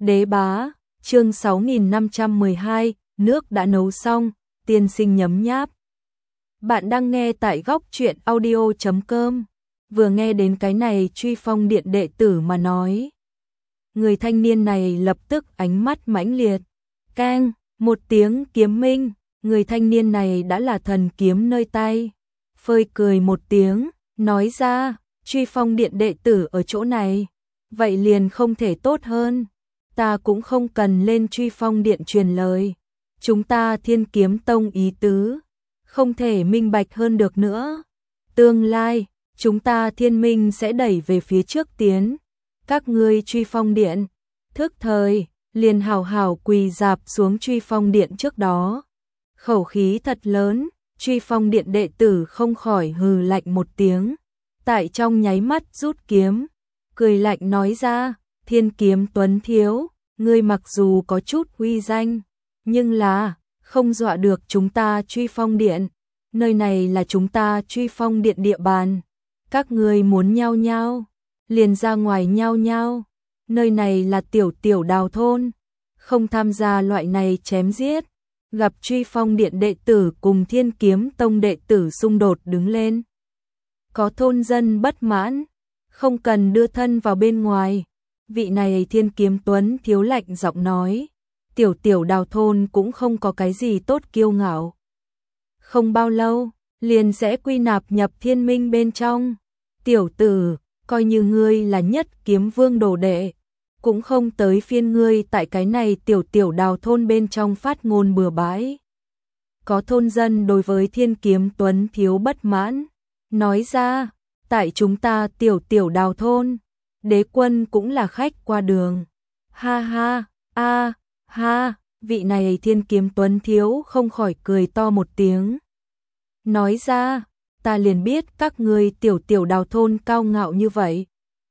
Đế bá, chương 6512, nước đã nấu xong, tiên sinh nhấm nháp. Bạn đang nghe tại góc truyện audio.com. Vừa nghe đến cái này Truy Phong Điện đệ tử mà nói. Người thanh niên này lập tức ánh mắt mãnh liệt. Keng, một tiếng kiếm minh, người thanh niên này đã là thần kiếm nơi tay. Phơi cười một tiếng, nói ra, Truy Phong Điện đệ tử ở chỗ này. Vậy liền không thể tốt hơn. Ta cũng không cần lên Truy Phong Điện truyền lời. Chúng ta Thiên Kiếm Tông ý tứ, không thể minh bạch hơn được nữa. Tương lai, chúng ta Thiên Minh sẽ đẩy về phía trước tiến. Các ngươi Truy Phong Điện, thức thời, liền hào hào quỳ dạp xuống Truy Phong Điện trước đó. Khẩu khí thật lớn, Truy Phong Điện đệ tử không khỏi hừ lạnh một tiếng. Tại trong nháy mắt rút kiếm, cười lạnh nói ra, Thiên Kiếm Tuấn thiếu, ngươi mặc dù có chút uy danh, nhưng là không dọa được chúng ta Truy Phong Điện. Nơi này là chúng ta Truy Phong Điện địa bàn. Các ngươi muốn nhao nhao, liền ra ngoài nhao nhao. Nơi này là tiểu đào thôn, không tham gia loại này chém giết. Gặp Truy Phong Điện đệ tử cùng Thiên Kiếm Tông đệ tử xung đột đứng lên. Có thôn dân bất mãn, không cần đưa thân vào bên ngoài. Vị này Thiên Kiếm Tuấn thiếu lạnh giọng nói, tiểu đào thôn cũng không có cái gì tốt kiêu ngạo. Không bao lâu, liền sẽ quy nạp nhập Thiên Minh bên trong. Tiểu tử, coi như ngươi là nhất kiếm vương đồ đệ, cũng không tới phiên ngươi tại cái này tiểu đào thôn bên trong phát ngôn bừa bãi. Có thôn dân đối với Thiên Kiếm Tuấn thiếu bất mãn, nói ra, tại chúng ta tiểu đào thôn, đế quân cũng là khách qua đường. Ha ha, ha, vị này Thiên Kiếm Tuấn thiếu không khỏi cười to một tiếng. Nói ra, ta liền biết các ngươi tiểu đào thôn cao ngạo như vậy.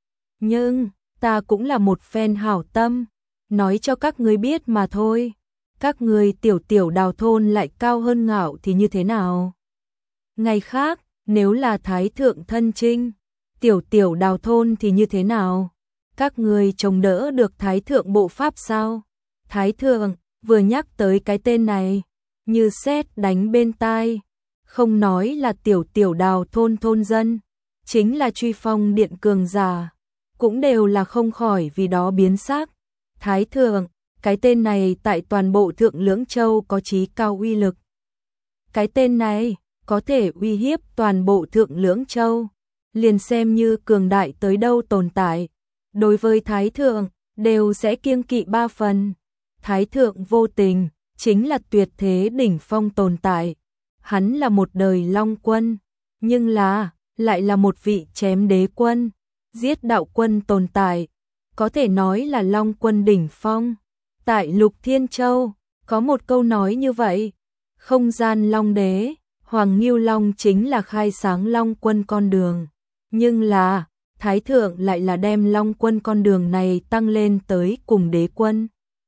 Nhưng, ta cũng là một phen hảo tâm, nói cho các ngươi biết mà thôi. Các ngươi tiểu đào thôn lại cao hơn ngạo thì như thế nào? Ngày khác, nếu là Thái Thượng thân trinh, tiểu đào thôn thì như thế nào? Các ngươi chống đỡ được Thái Thượng bộ pháp sao? Thái Thượng, vừa nhắc tới cái tên này, như sét đánh bên tai. Không nói là tiểu đào thôn thôn dân, chính là Truy Phong Điện cường giả, cũng đều là không khỏi vì đó biến sắc. Thái Thượng, cái tên này tại toàn bộ Thượng Lưỡng Châu có chí cao uy lực. Cái tên này có thể uy hiếp toàn bộ Thượng Lưỡng Châu, liền xem như cường đại tới đâu tồn tại. Đối với Thái Thượng, đều sẽ kiêng kỵ ba phần. Thái Thượng vô tình, chính là tuyệt thế đỉnh phong tồn tại. Hắn là một đời Long Quân, nhưng lại là một vị chém đế quân, giết đạo quân tồn tại, có thể nói là Long Quân đỉnh phong. Tại Lục Thiên Châu, có một câu nói như vậy, không gian Long Đế, Hoàng Ngưu Long chính là khai sáng Long Quân con đường, nhưng là, Thái Thượng lại là đem Long Quân con đường này tăng lên tới cùng đế quân.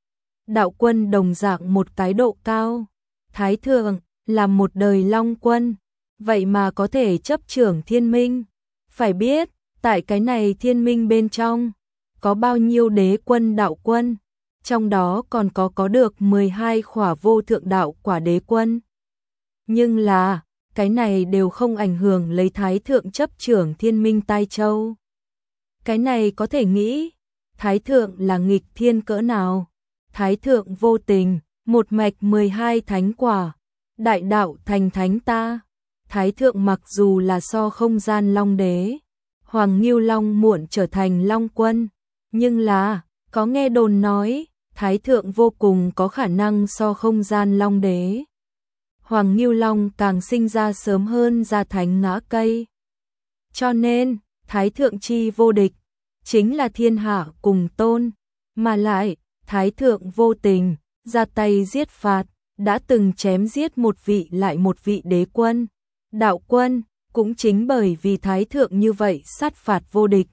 Đạo quân đồng dạng một cái độ cao, Thái Thượng là một đời Long Quân, vậy mà có thể chấp trưởng Thiên Minh. Phải biết, tại cái này Thiên Minh bên trong, có bao nhiêu đế quân đạo quân, trong đó còn có được 12 khỏa vô thượng đạo quả đế quân. Nhưng là, cái này đều không ảnh hưởng lấy Thái Thượng chấp trưởng Thiên Minh Tai Châu. Cái này có thể nghĩ, Thái Thượng là nghịch thiên cỡ nào. Thái Thượng vô tình, một mạch 12 thánh quả, đại đạo thành thánh ta. Thái Thượng mặc dù là so không gian Long Đế, Hoàng Ngưu Long muộn trở thành Long Quân, nhưng là, có nghe đồn nói, Thái Thượng vô cùng có khả năng so không gian Long Đế. Hoàng Ngưu Long càng sinh ra sớm hơn ra thánh ngã cây. Cho nên, Thái Thượng chi vô địch, chính là thiên hạ cùng tôn, mà lại, Thái Thượng vô tình, ra tay giết phạt, đã từng chém giết một vị lại một vị đế quân, đạo quân, cũng chính bởi vì Thái Thượng như vậy sát phạt vô địch.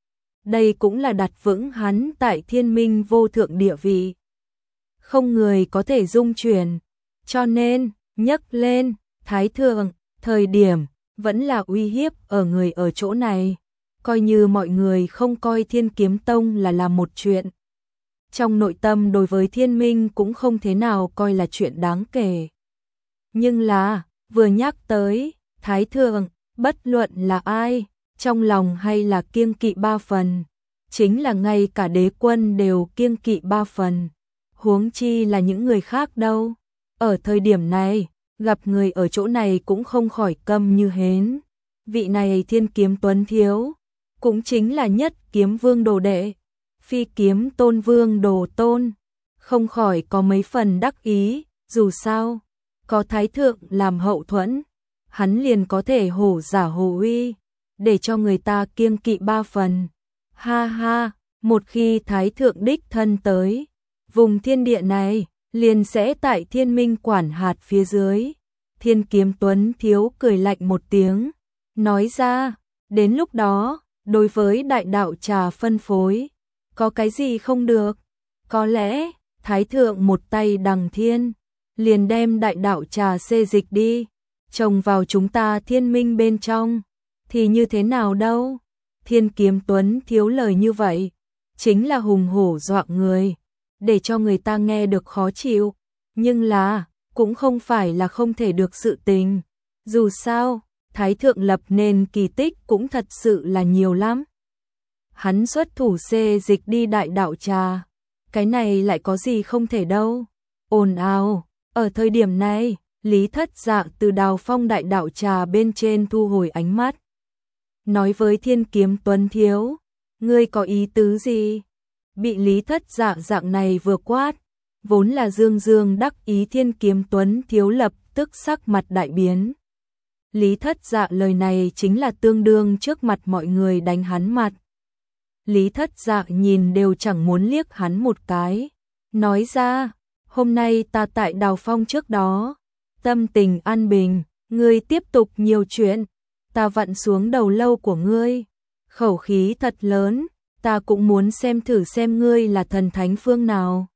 Đây cũng là đặt vững hắn tại Thiên Minh vô thượng địa vị. Không người có thể dung chuyển, cho nên, nhắc lên, Thái Thượng, thời điểm, vẫn là uy hiếp ở người ở chỗ này. Coi như mọi người không coi Thiên Kiếm Tông là làm một chuyện. trong nội tâm đối với Thiên Minh cũng không thế nào coi là chuyện đáng kể. Nhưng là, vừa nhắc tới, Thái Thượng, bất luận là ai, trong lòng hay là kiêng kỵ 3 phần, chính là ngay cả đế quân đều kiêng kỵ 3 phần, huống chi là những người khác đâu. Ở thời điểm này, gặp người ở chỗ này cũng không khỏi câm như hến. Vị này Thiên Kiếm Tuấn Thiếu, cũng chính là Nhất Kiếm Vương đồ đệ, Phi Kiếm Tôn Vương đồ tôn, không khỏi có mấy phần đắc ý, dù sao, có Thái Thượng làm hậu thuẫn, hắn liền có thể hổ giả hồ uy, để cho người ta kiêng kỵ 3 phần. Ha ha, một khi Thái Thượng đích thân tới, vùng thiên địa này liền sẽ tại Thiên Minh quản hạt phía dưới. Thiên Kiếm Tuấn Thiếu cười lạnh một tiếng, nói ra, đến lúc đó, đối với đại đạo trà phân phối, có cái gì không được? Có lẽ, Thái Thượng một tay đằng thiên, liền đem đại đạo trà xê dịch đi, trồng vào chúng ta Thiên Minh bên trong, thì như thế nào đâu? Thiên Kiếm Tuấn Thiếu lời như vậy, chính là hùng hổ dọa người, để cho người ta nghe được khó chịu, nhưng là, cũng không phải là không thể được sự tình. Dù sao, Thái Thượng lập nên kỳ tích cũng thật sự là nhiều lắm. Hắn xuất thủ xê dịch đi đại đạo trà, cái này lại có gì không thể đâu. Ồn ào, ở thời điểm này, Lý Thất Dạ từ Đào Phong đại đạo trà bên trên thu hồi ánh mắt, nói với Thiên Kiếm Tuấn Thiếu, ngươi có ý tứ gì? Bị Lý Thất Dạ dạng này vừa quát, vốn là dương dương đắc ý Thiên Kiếm Tuấn Thiếu lập tức sắc mặt đại biến. Lý Thất Dạ lời này chính là tương đương trước mặt mọi người đánh hắn mặt. Lý Thất Dạ nhìn đều chẳng muốn liếc hắn một cái, nói ra, hôm nay ta tại Đào Phong trước đó, tâm tình an bình, ngươi tiếp tục nhiều chuyện, ta vặn xuống đầu lâu của ngươi, khẩu khí thật lớn, ta cũng muốn xem thử xem ngươi là thần thánh phương nào.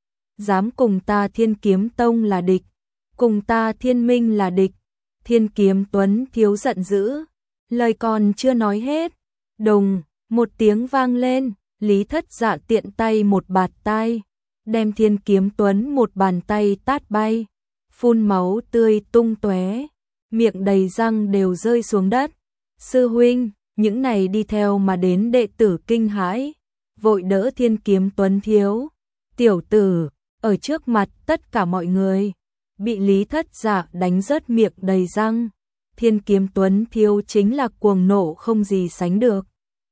Dám cùng ta Thiên Kiếm Tông là địch, cùng ta Thiên Minh là địch. Thiên Kiếm Tuấn Thiếu giận dữ, lời còn chưa nói hết, đùng, một tiếng vang lên, Lý Thất Dạ tiện tay một bạt tai, đem Thiên Kiếm Tuấn một bàn tay tát bay, phun máu tươi tung tóe, miệng đầy răng đều rơi xuống đất. Sư huynh, những này đi theo mà đến đệ tử kinh hãi, vội đỡ Thiên Kiếm Tuấn Thiếu. Tiểu tử, ở trước mặt tất cả mọi người, bị Lý Thất Dạ đánh rớt miệng đầy răng. Thiên Kiếm Tuấn Thiếu chính là cuồng nộ không gì sánh được.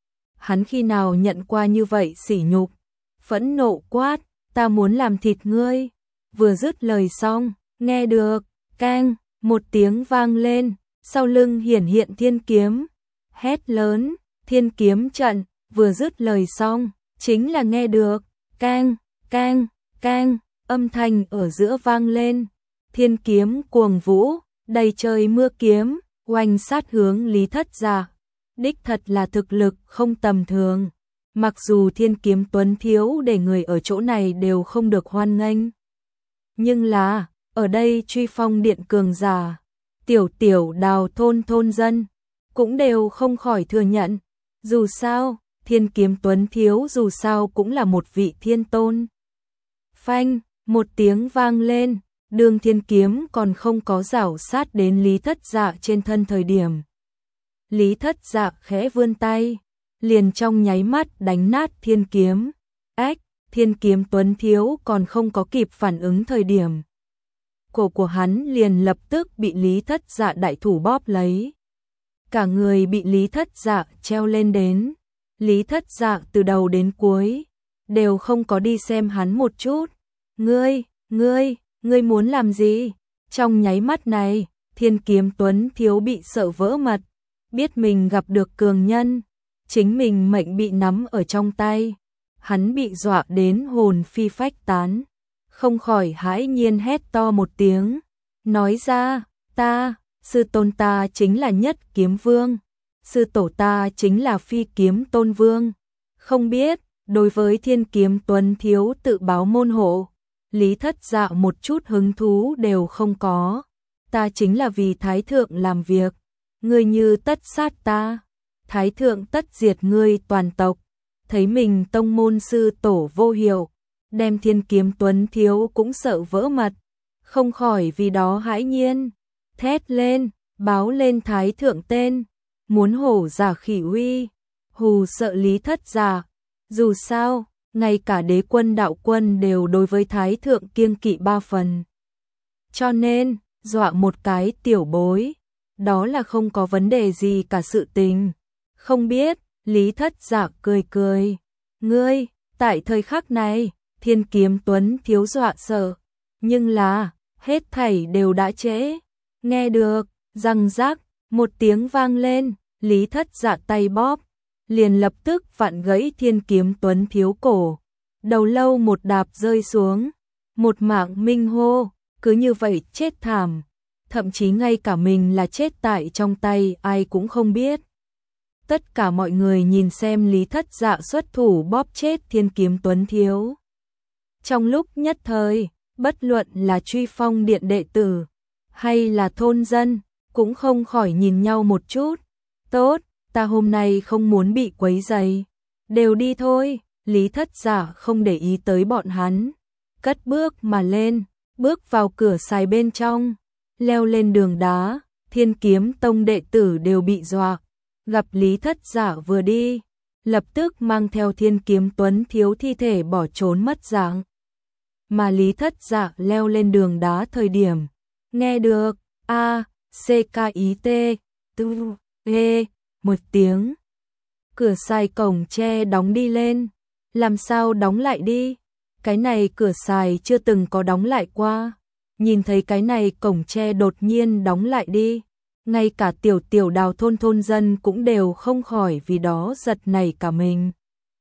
Hắn khi nào nhận qua như vậy sỉ nhục, phẫn nộ quát, ta muốn làm thịt ngươi. Vừa dứt lời xong, nghe được, keng, một tiếng vang lên, sau lưng hiển hiện thiên kiếm, hét lớn, Thiên Kiếm trận, vừa dứt lời xong, chính là nghe được, keng, keng, keng, âm thanh ở giữa vang lên, thiên kiếm cuồng vũ, đầy trời mưa kiếm, oanh sát hướng Lý Thất Dạ. Đích thật là thực lực không tầm thường, mặc dù Thiên Kiếm Tuấn Thiếu để người ở chỗ này đều không được hoan nghênh. Nhưng là, ở đây Truy Phong Điện cường giả, tiểu Đào thôn thôn dân, cũng đều không khỏi thừa nhận. Dù sao, Thiên Kiếm Tuấn Thiếu dù sao cũng là một vị thiên tôn. Phanh, một tiếng vang lên, đường thiên kiếm còn không có rảo sát đến Lý Thất Dạ trên thân thời điểm. Lý Thất Dạ khẽ vươn tay, liền trong nháy mắt đánh nát thiên kiếm. Ách, Thiên Kiếm Tuấn Thiếu còn không có kịp phản ứng thời điểm. Cổ của hắn liền lập tức bị Lý Thất Dạ đại thủ bóp lấy. Cả người bị Lý Thất Dạ treo lên đến. Lý Thất Dạ từ đầu đến cuối đều không có đi xem hắn một chút. Ngươi muốn làm gì? Trong nháy mắt này, Thiên Kiếm Tuấn Thiếu bị sợ vỡ mật, biết mình gặp được cường nhân, chính mình mệnh bị nắm ở trong tay, hắn bị dọa đến hồn phi phách tán, không khỏi hãi nhiên hét to một tiếng, nói ra, sư tôn ta chính là Nhất Kiếm Vương, sư tổ ta chính là Phi Kiếm Tôn Vương, không biết, đối với Thiên Kiếm Tuấn Thiếu tự báo môn hộ, Lý Thất Dạ một chút hứng thú đều không có, ta chính là vì Thái Thượng làm việc, ngươi như tất sát ta, Thái Thượng tất diệt ngươi toàn tộc, thấy mình tông môn sư tổ vô hiệu, đem Thiên Kiếm Tuấn Thiếu cũng sợ vỡ mật, không khỏi vì đó hãi nhiên, thét lên, báo lên Thái Thượng tên, muốn hổ giả khỉ uy, hù sợ Lý Thất Dạ. Dù sao, ngay cả đế quân đạo quân đều đối với Thái Thượng kiêng kỵ 3 phần. Cho nên, dọa một cái tiểu bối, đó là không có vấn đề gì cả sự tình. Không biết, Lý Thất Dạ cười cười, ngươi, tại thời khắc này, Thiên Kiếm Tuấn Thiếu dọa sợ, nhưng là, hết thảy đều đã trễ. Nghe được, răng rắc, một tiếng vang lên, Lý Thất Dạ tay bóp, liền lập tức vặn gãy Thiên Kiếm Tuấn Thiếu cổ. Đầu lâu một đạp rơi xuống, một mạng minh hô, cứ như vậy chết thảm. Thậm chí ngay cả mình là chết tại trong tay ai cũng không biết. Tất cả mọi người nhìn xem Lý Thất Dạ xuất thủ bóp chết Thiên Kiếm Tuấn Thiếu. Trong lúc nhất thời, bất luận là Truy Phong Điện đệ tử, hay là thôn dân, cũng không khỏi nhìn nhau một chút. Tốt, ta hôm nay không muốn bị quấy rầy. Đều đi thôi, Lý Thất Dạ không để ý tới bọn hắn. Cất bước mà lên, bước vào cửa xài bên trong, leo lên đường đá, Thiên Kiếm Tông đệ tử đều bị dọa. Gặp Lý Thất Dạ vừa đi, lập tức mang theo Thiên Kiếm Tuấn Thiếu thi thể bỏ trốn mất dạng. Mà Lý Thất Dạ leo lên đường đá thời điểm, nghe được A, C, K, I, T, tu, E, một tiếng. Cửa xài cổng tre đóng đi lên, làm sao đóng lại đi? Cái này cửa xài chưa từng có đóng lại qua. Nhìn thấy cái này cổng tre đột nhiên đóng lại đi, ngay cả tiểu Đào thôn thôn dân cũng đều không khỏi vì đó giật nảy cả mình.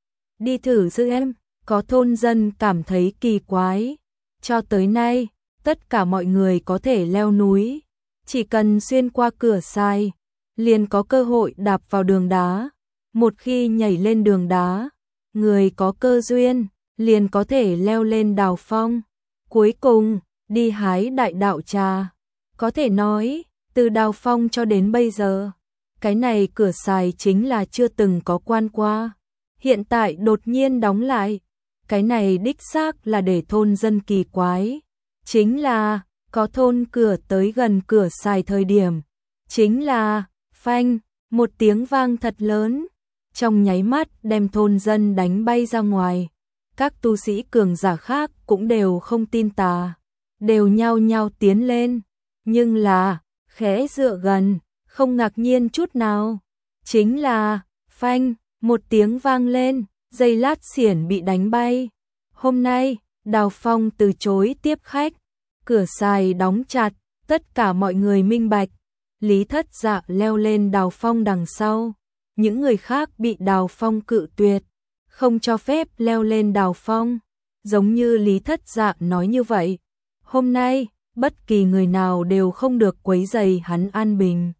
Đi thử giữ em, có thôn dân cảm thấy kỳ quái. Cho tới nay, tất cả mọi người có thể leo núi, chỉ cần xuyên qua cửa xài, liền có cơ hội đạp vào đường đá. Một khi nhảy lên đường đá, người có cơ duyên, liền có thể leo lên đào phong. Cuối cùng, đi hái đại đạo trà. Có thể nói, từ đào phong cho đến bây giờ, cái này cửa xài chính là chưa từng có quan qua. Hiện tại đột nhiên đóng lại, cái này đích xác là để thôn dân kỳ quái. Chính là, có thôn cửa tới gần cửa xài thời điểm, chính là, phanh, một tiếng vang thật lớn, trong nháy mắt đem thôn dân đánh bay ra ngoài. Các tu sĩ cường giả khác cũng đều không tin tà, đều nhao nhao tiến lên, nhưng là, khẽ dựa gần, không ngạc nhiên chút nào. Chính là, phanh, một tiếng vang lên, giây lát xiển bị đánh bay. Hôm nay, Đào Phong từ chối tiếp khách, cửa xài đóng chặt, tất cả mọi người minh bạch. Lý Thất Dạ leo lên Đào Phong đằng sau, những người khác bị Đào Phong cự tuyệt, không cho phép leo lên Đào Phong. Giống như Lý Thất Dạ nói như vậy, hôm nay, bất kỳ người nào đều không được quấy rầy hắn an bình.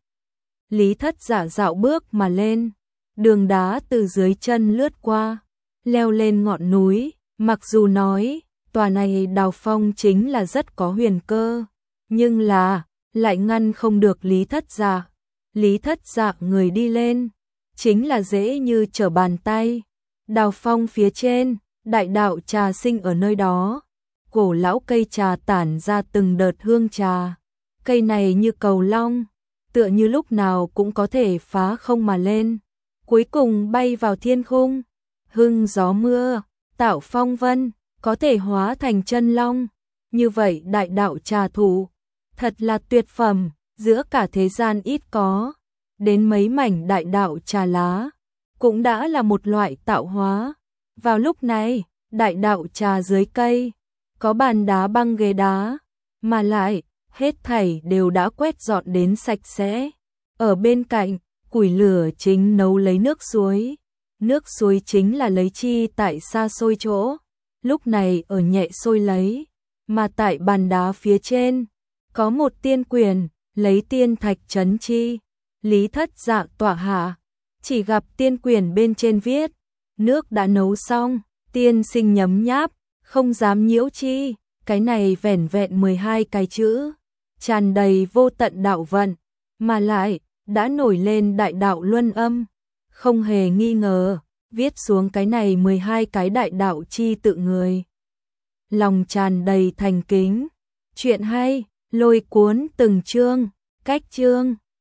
Lý Thất Dạ dạo bước mà lên, đường đá từ dưới chân lướt qua, leo lên ngọn núi. Mặc dù nói, tòa này Đào Phong chính là rất có huyền cơ, nhưng là, lại ngăn không được Lý Thất Dạ. Lý Thất Dạ người đi lên, chính là dễ như trở bàn tay. Đào Phong phía trên, đại đạo trà sinh ở nơi đó. Cổ lão cây trà tản ra từng đợt hương trà. Cây này như cầu long, tựa như lúc nào cũng có thể phá không mà lên, cuối cùng bay vào thiên khung, hưng gió mưa, tạo phong vân, có thể hóa thành chân long. Như vậy đại đạo trà thụ, thật là tuyệt phẩm, giữa cả thế gian ít có. Đến mấy mảnh đại đạo trà lá, cũng đã là một loại tạo hóa. Vào lúc này, đại đạo trà dưới cây, có bàn đá băng ghế đá, mà lại, hết thảy đều đã quét dọn đến sạch sẽ. Ở bên cạnh, củi lửa chính nấu lấy nước suối. Nước suối chính là lấy chi tại xa xôi chỗ, lúc này ở nhẹ sôi lấy. Mà tại bàn đá phía trên, có một tiên quyền, lấy tiên thạch trấn chi. Lý Thất Dạ tọa hạ, chỉ gặp tiên quyền bên trên viết, nước đã nấu xong, tiên sinh nhấm nháp, không dám nhiễu chi. Cái này vẻn vẹn 12 cái chữ, tràn đầy vô tận đạo vận, mà lại, đã nổi lên đại đạo luân âm. Không hề nghi ngờ, viết xuống cái này 12 cái đại đạo chi tự người. lòng tràn đầy thành kính. Chuyện hay, lôi cuốn từng chương, cách chương.